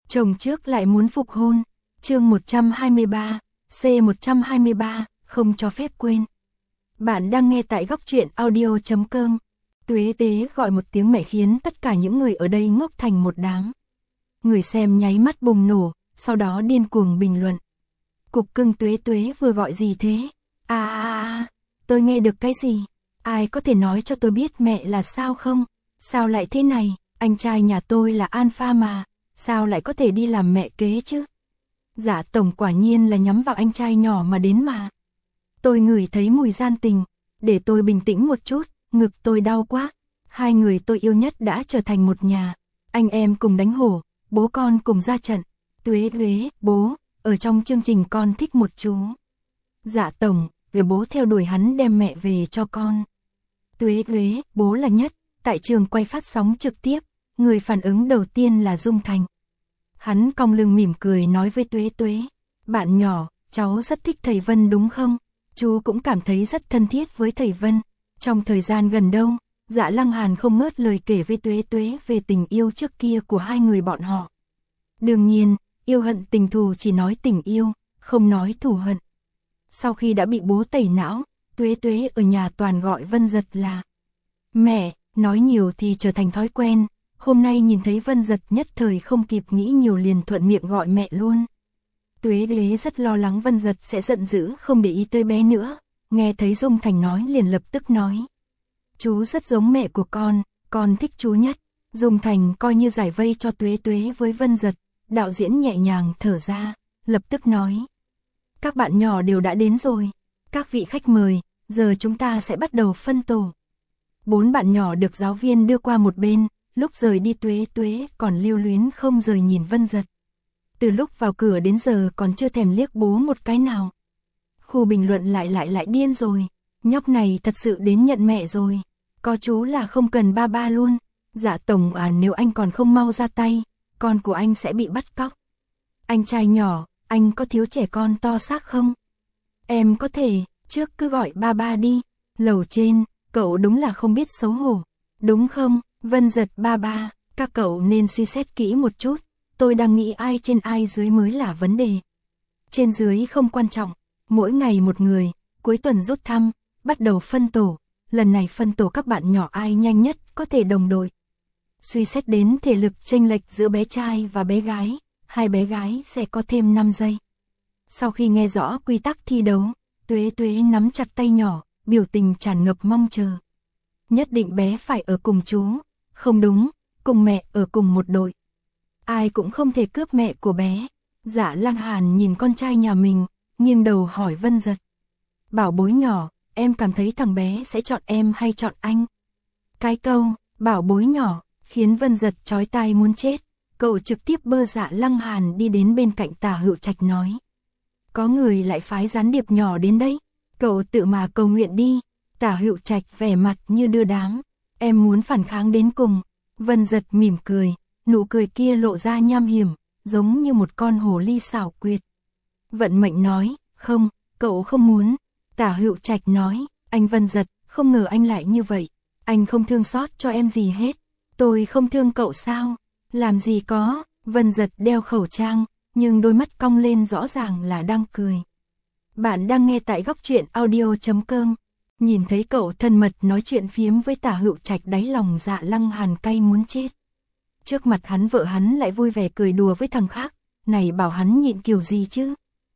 chồng trước lại muốn phục hôn. Chương 123, C123, không cho phép quên. Bạn đang nghe tại góc truyện audio.com. Tuế Tế gọi một tiếng mẹ khiến tất cả những người ở đây ngốc thành một đám. Người xem nháy mắt bùng nổ, sau đó điên cuồng bình luận. Cục cưng Tuế Tuế vừa gọi gì thế? Tôi nghe được cái gì? Ai có thể nói cho tôi biết mẹ là sao không? Sao lại thế này? Anh trai nhà tôi là alpha mà, sao lại có thể đi làm mẹ kế chứ? Dạ tổng quả nhiên là nhắm vào anh trai nhỏ mà đến mà. Tôi ngửi thấy mùi gian tình, để tôi bình tĩnh một chút, ngực tôi đau quá. Hai người tôi yêu nhất đã trở thành một nhà, anh em cùng đánh hổ, bố con cùng ra trận. Tuế Tuế, bố, ở trong chương trình con thích một chú. Dạ tổng, vì bố theo đuổi hắn đem mẹ về cho con. Tuế Tuế, bố là nhất, tại trường quay phát sóng trực tiếp, người phản ứng đầu tiên là Dung Thành. Hắn cong lưng mỉm cười nói với Tuế Tuế, bạn nhỏ, cháu rất thích thầy Vân đúng không? Chú cũng cảm thấy rất thân thiết với thầy Vân. Trong thời gian gần đâu, Dạ Lăng Hàn không ngớt lời kể với Tuế Tuế về tình yêu trước kia của hai người bọn họ. Đương nhiên, yêu hận tình thù chỉ nói tình yêu, không nói thù hận. Sau khi đã bị bố tẩy não, Tuế Tuế ở nhà toàn gọi Vân Giật là mẹ, nói nhiều thì trở thành thói quen. Hôm nay nhìn thấy Vân Giật nhất thời không kịp nghĩ nhiều liền thuận miệng gọi mẹ luôn. Tuế Tuế rất lo lắng Vân Giật sẽ giận dữ không để ý tới bé nữa, nghe thấy Dung Thành nói liền lập tức nói. Chú rất giống mẹ của con thích chú nhất. Dung Thành coi như giải vây cho Tuế Tuế với Vân Giật, đạo diễn nhẹ nhàng thở ra, lập tức nói. Các bạn nhỏ đều đã đến rồi, các vị khách mời, giờ chúng ta sẽ bắt đầu phân tổ. 4 bạn nhỏ được giáo viên đưa qua một bên, lúc rời đi Tuế Tuế còn lưu luyến không rời nhìn Vân Giật. Từ lúc vào cửa đến giờ còn chưa thèm liếc bố một cái nào. Khu bình luận lại điên rồi, nhóc này thật sự đến nhận mẹ rồi, có chú là không cần ba luôn. Dạ tổng nếu anh còn không mau ra tay, con của anh sẽ bị bắt cóc. Anh trai nhỏ, anh có thiếu trẻ con to xác không? Em có thể, trước cứ gọi ba đi. Lầu trên, cậu đúng là không biết xấu hổ, đúng không? Vân Giật ba, các cậu nên suy xét kỹ một chút, tôi đang nghĩ ai trên ai dưới mới là vấn đề. Trên dưới không quan trọng, mỗi ngày một người, cuối tuần rút thăm, bắt đầu phân tổ, lần này phân tổ các bạn nhỏ ai nhanh nhất có thể đồng đội. Suy xét đến thể lực chênh lệch giữa bé trai và bé gái, hai bé gái sẽ có thêm 5 giây. Sau khi nghe rõ quy tắc thi đấu, Tuế Tuế nắm chặt tay nhỏ, biểu tình tràn ngập mong chờ. Nhất định bé phải ở cùng chú, không đúng, cùng mẹ ở cùng một đội. Ai cũng không thể cướp mẹ của bé. Dạ Lăng Hàn nhìn con trai nhà mình, nghiêng đầu hỏi Vân Giật. Bảo bối nhỏ, em cảm thấy thằng bé sẽ chọn em hay chọn anh? Cái câu, bảo bối nhỏ, khiến Vân Giật chói tai muốn chết. Cậu trực tiếp bơ Dạ Lăng Hàn đi đến bên cạnh Tả Hữu Trạch nói. Có người lại phái gián điệp nhỏ đến đấy, cậu tự mà cầu nguyện đi. Tả Hữu Trạch vẻ mặt như đưa đám. Em muốn phản kháng đến cùng. Vân Giật mỉm cười, nụ cười kia lộ ra nham hiểm, giống như một con hồ ly xảo quyệt. Vận mệnh nói, không, cậu không muốn. Tả Hữu Trạch nói, anh Vân Giật, không ngờ anh lại như vậy. Anh không thương xót cho em gì hết. Tôi không thương cậu sao? Làm gì có. Vân Giật đeo khẩu trang, nhưng đôi mắt cong lên rõ ràng là đang cười. Bạn đang nghe tại góc truyện audio.com. Nhìn thấy cậu thân mật nói chuyện phiếm với Tả Hữu Trạch, đáy lòng Dạ Lăng Hàn cay muốn chết. Trước mặt hắn vợ hắn lại vui vẻ cười đùa với thằng khác, này bảo hắn nhịn kiểu gì chứ?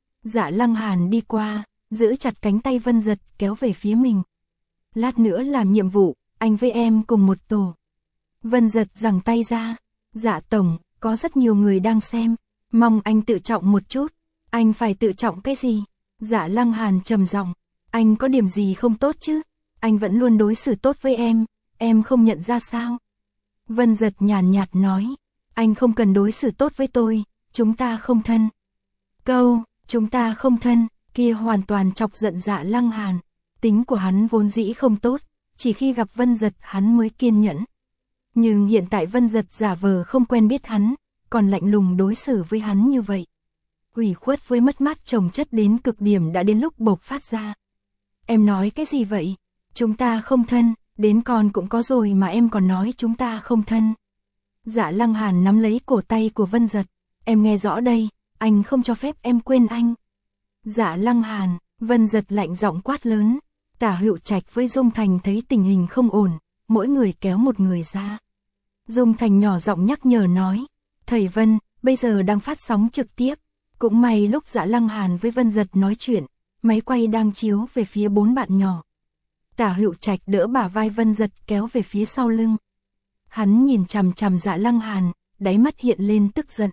Dạ Lăng Hàn đi qua, giữ chặt cánh tay Vân Giật kéo về phía mình. Lát nữa làm nhiệm vụ, anh với em cùng một tổ. Vân Giật giằng tay ra. Dạ tổng, có rất nhiều người đang xem, mong anh tự trọng một chút. Anh phải tự trọng cái gì? Dạ Lăng Hàn trầm giọng. Anh có điểm gì không tốt chứ? Anh vẫn luôn đối xử tốt với em không nhận ra sao? Vân Giật nhàn nhạt nói, anh không cần đối xử tốt với tôi, chúng ta không thân. Câu, chúng ta không thân, kia hoàn toàn chọc giận Dạ Lăng Hàn. Tính của hắn vốn dĩ không tốt, chỉ khi gặp Vân Giật hắn mới kiên nhẫn. Nhưng hiện tại Vân Giật giả vờ không quen biết hắn, còn lạnh lùng đối xử với hắn như vậy. Ủy khuất với mất mát chồng chất đến cực điểm đã đến lúc bộc phát ra. Em nói cái gì vậy? Chúng ta không thân, đến con cũng có rồi mà em còn nói chúng ta không thân. Dạ Lăng Hàn nắm lấy cổ tay của Vân Giật. em nghe rõ đây, anh không cho phép em quên anh. Dạ Lăng Hàn, Vân Giật lạnh giọng quát lớn. Tả Hữu Trạch với Dung Thành thấy tình hình không ổn, mỗi người kéo một người ra. Dung Thành nhỏ giọng nhắc nhở nói, thầy Vân, bây giờ đang phát sóng trực tiếp. Cũng may lúc Dạ Lăng Hàn với Vân Giật nói chuyện, máy quay đang chiếu về phía 4 bạn nhỏ. Tả Hữu Trạch đỡ bả vai Vân Giật kéo về phía sau lưng. Hắn nhìn chằm chằm Dạ Lăng Hàn, đáy mắt hiện lên tức giận.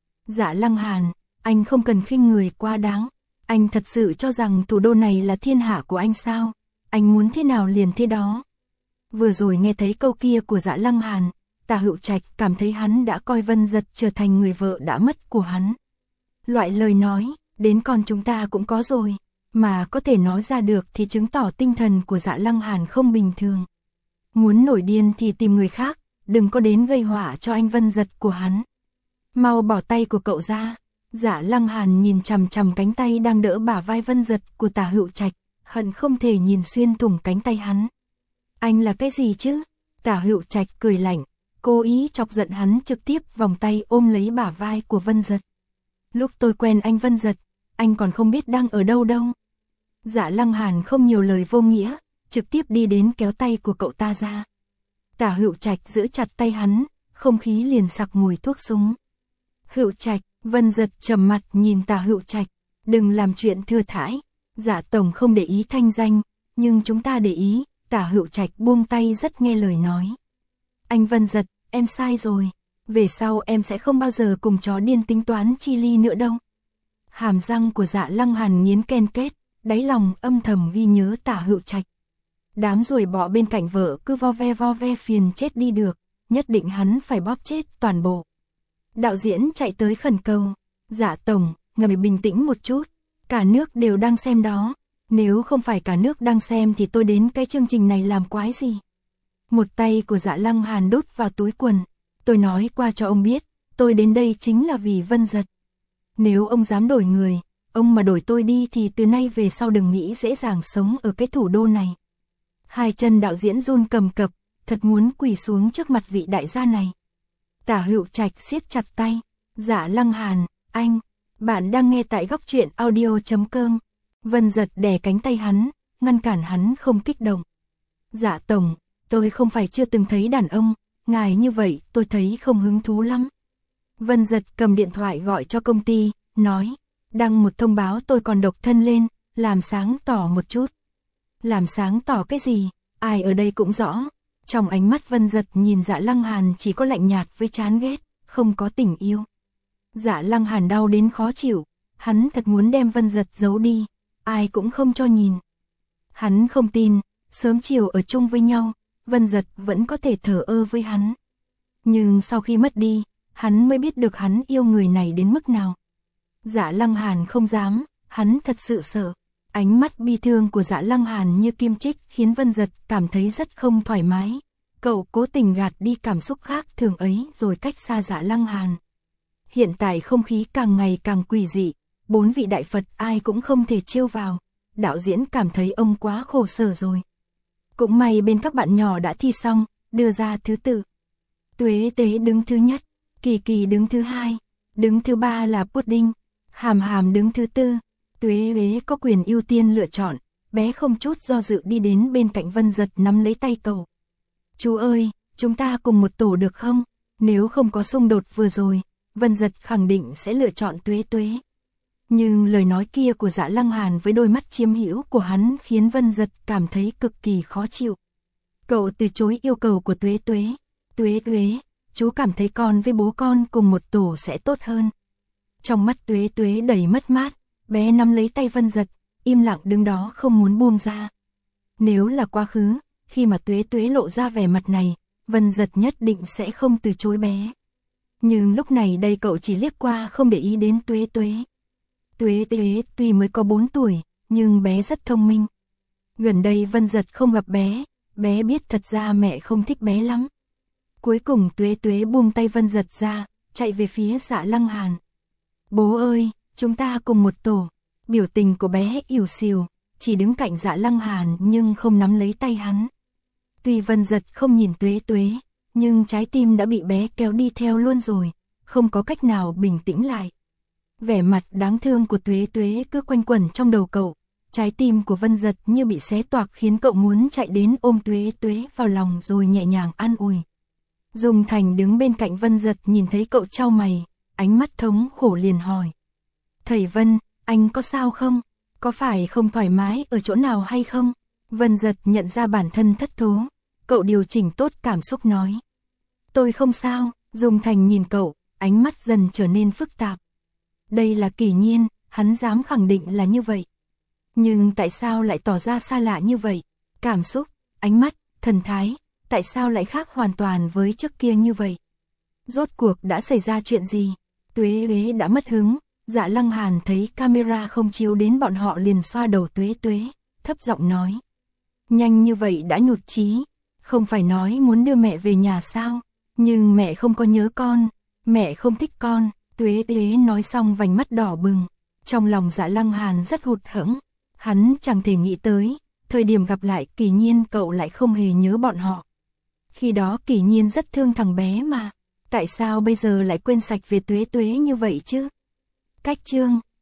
Dạ Lăng Hàn, anh không cần khinh người quá đáng. Anh thật sự cho rằng thủ đô này là thiên hạ của anh sao? Anh muốn thế nào liền thế đó. Vừa rồi nghe thấy câu kia của Dạ Lăng Hàn, Tả Hữu Trạch cảm thấy hắn đã coi Vân Giật trở thành người vợ đã mất của hắn. Loại lời nói, đến con chúng ta cũng có rồi, mà có thể nói ra được thì chứng tỏ tinh thần của Dạ Lăng Hàn không bình thường. Muốn nổi điên thì tìm người khác, đừng có đến gây họa cho anh Vân Giật của hắn. Mau bỏ tay của cậu ra. Dạ Lăng Hàn nhìn chằm chằm cánh tay đang đỡ bả vai Vân Giật của Tả Hữu Trạch, hận không thể nhìn xuyên thủng cánh tay hắn. Anh là cái gì chứ? Tả Hữu Trạch cười lạnh, cố ý chọc giận hắn, trực tiếp vòng tay ôm lấy bả vai của Vân Giật. Lúc tôi quen anh Vân Giật, anh còn không biết đang ở đâu đâu. Dạ Lăng Hàn không nhiều lời vô nghĩa, trực tiếp đi đến kéo tay của cậu ta ra. Tả Hữu Trạch giữ chặt tay hắn, không khí liền sặc mùi thuốc súng. Hữu Trạch, Vân Giật trầm mặt nhìn Tả Hữu Trạch, đừng làm chuyện thừa thãi. Dạ tổng không để ý thanh danh, nhưng chúng ta để ý. Tả Hữu Trạch buông tay rất nghe lời nói. Anh Vân Giật, em sai rồi. Về sau em sẽ không bao giờ cùng chó điên tính toán chi ly nữa đâu. Hàm răng của Dạ Lăng Hàn nghiến ken kết, đáy lòng âm thầm ghi nhớ Tả Hữu Trạch. Đám ruồi bọ bên cạnh vợ cứ vo ve phiền chết đi được, nhất định hắn phải bóp chết toàn bộ. Đạo diễn chạy tới khẩn cầu, Dạ tổng, ngài bình tĩnh một chút, cả nước đều đang xem đó. Nếu không phải cả nước đang xem thì tôi đến cái chương trình này làm quái gì. Một tay của Dạ Lăng Hàn đút vào túi quần. Tôi nói qua cho ông biết, tôi đến đây chính là vì Vân Giật. Nếu ông dám đổi người, ông mà đổi tôi đi thì từ nay về sau đừng nghĩ dễ dàng sống ở cái thủ đô này. Hai chân đạo diễn run cầm cập, thật muốn quỳ xuống trước mặt vị đại gia này. Tả Hữu Trạch siết chặt tay. Dạ Lăng Hàn, anh, bạn đang nghe tại góc truyện audio.com. Vân Giật đè cánh tay hắn, ngăn cản hắn không kích động. Dạ tổng, tôi không phải chưa từng thấy đàn ông, ngài như vậy tôi thấy không hứng thú lắm. Vân Giật cầm điện thoại gọi cho công ty, nói, đăng một thông báo tôi còn độc thân lên, làm sáng tỏ một chút. Làm sáng tỏ cái gì, ai ở đây cũng rõ. Trong ánh mắt Vân Giật nhìn Dạ Lăng Hàn chỉ có lạnh nhạt với chán ghét, không có tình yêu. Dạ Lăng Hàn đau đến khó chịu, hắn thật muốn đem Vân Giật giấu đi, ai cũng không cho nhìn. Hắn không tin, sớm chiều ở chung với nhau, Vân Giật vẫn có thể thờ ơ với hắn. Nhưng sau khi mất đi, hắn mới biết được hắn yêu người này đến mức nào. Dạ Lăng Hàn không dám, hắn thật sự sợ. Ánh mắt bi thương của Dạ Lăng Hàn như kim chích khiến Vân Giật cảm thấy rất không thoải mái. Cậu cố tình gạt đi cảm xúc khác thường ấy rồi cách xa Dạ Lăng Hàn. Hiện tại không khí càng ngày càng quỷ dị, 4 vị đại Phật ai cũng không thể chiêu vào. Đạo diễn cảm thấy ông quá khổ sở rồi. Cũng may bên các bạn nhỏ đã thi xong, đưa ra thứ tự. Tuế Tế đứng thứ nhất, Kỳ Kỳ đứng thứ hai, đứng thứ ba là Pudding, Hàm Hàm đứng thứ tư. Tuế Huế có quyền ưu tiên lựa chọn, bé không chút do dự đi đến bên cạnh Vân Giật nắm lấy tay cậu. Chú ơi, chúng ta cùng một tổ được không? Nếu không có xung đột vừa rồi, Vân Giật khẳng định sẽ lựa chọn Tuế Tuế. Nhưng lời nói kia của Dạ Lăng Hàn với đôi mắt chiếm hữu của hắn khiến Vân Giật cảm thấy cực kỳ khó chịu. Cậu từ chối yêu cầu của Tuế Tuế. Tuế Tuế, chú cảm thấy con với bố con cùng một tổ sẽ tốt hơn. Trong mắt Tuế Tuế đầy mất mát, bé nắm lấy tay Vân Giật, im lặng đứng đó không muốn buông ra. Nếu là quá khứ, khi mà Tuế Tuế lộ ra vẻ mặt này, Vân Giật nhất định sẽ không từ chối bé. Nhưng lúc này đây cậu chỉ liếc qua không để ý đến Tuế Tuế. Tuế Tuế tuy mới có 4 tuổi, nhưng bé rất thông minh. Gần đây Vân Giật không gặp bé, bé biết thật ra mẹ không thích bé lắm. Cuối cùng Tuế Tuế buông tay Vân Giật ra, chạy về phía Dạ Lăng Hàn. Bố ơi, chúng ta cùng một tổ. Biểu tình của bé ỉu xìu, chỉ đứng cạnh Dạ Lăng Hàn nhưng không nắm lấy tay hắn. Tuy Vân Giật không nhìn Tuế Tuế, nhưng trái tim đã bị bé kéo đi theo luôn rồi, không có cách nào bình tĩnh lại. Vẻ mặt đáng thương của Tuế Tuế cứ quanh quẩn trong đầu cậu, trái tim của Vân Giật như bị xé toạc khiến cậu muốn chạy đến ôm Tuế Tuế vào lòng rồi nhẹ nhàng an ủi. Dung Thành đứng bên cạnh Vân Giật nhìn thấy cậu chau mày, ánh mắt thống khổ liền hỏi. Thầy Vân, anh có sao không? Có phải không thoải mái ở chỗ nào hay không? Vân Giật nhận ra bản thân thất thố, cậu điều chỉnh tốt cảm xúc nói. Tôi không sao. Dung Thành nhìn cậu, ánh mắt dần trở nên phức tạp. Đây là Kỷ Nhiên, hắn dám khẳng định là như vậy. Nhưng tại sao lại tỏ ra xa lạ như vậy? Cảm xúc, ánh mắt, thần thái, tại sao lại khác hoàn toàn với trước kia như vậy? Rốt cuộc đã xảy ra chuyện gì? Tuế Tuế đã mất hứng, Dạ Lăng Hàn thấy camera không chiếu đến bọn họ liền xoa đầu Tuế Tuế, thấp giọng nói. Nhanh như vậy đã nhụt chí, không phải nói muốn đưa mẹ về nhà sao? Nhưng mẹ không có nhớ con, mẹ không thích con. Tuế Tuế nói xong vành mắt đỏ bừng, trong lòng Dạ Lăng Hàn rất hụt hẫng, hắn chẳng thể nghĩ tới, thời điểm gặp lại Kỷ Nhiên cậu lại không hề nhớ bọn họ. Khi đó Kỷ Nhiên rất thương thằng bé mà, tại sao bây giờ lại quên sạch về Tuế Tuế như vậy chứ? Cách chương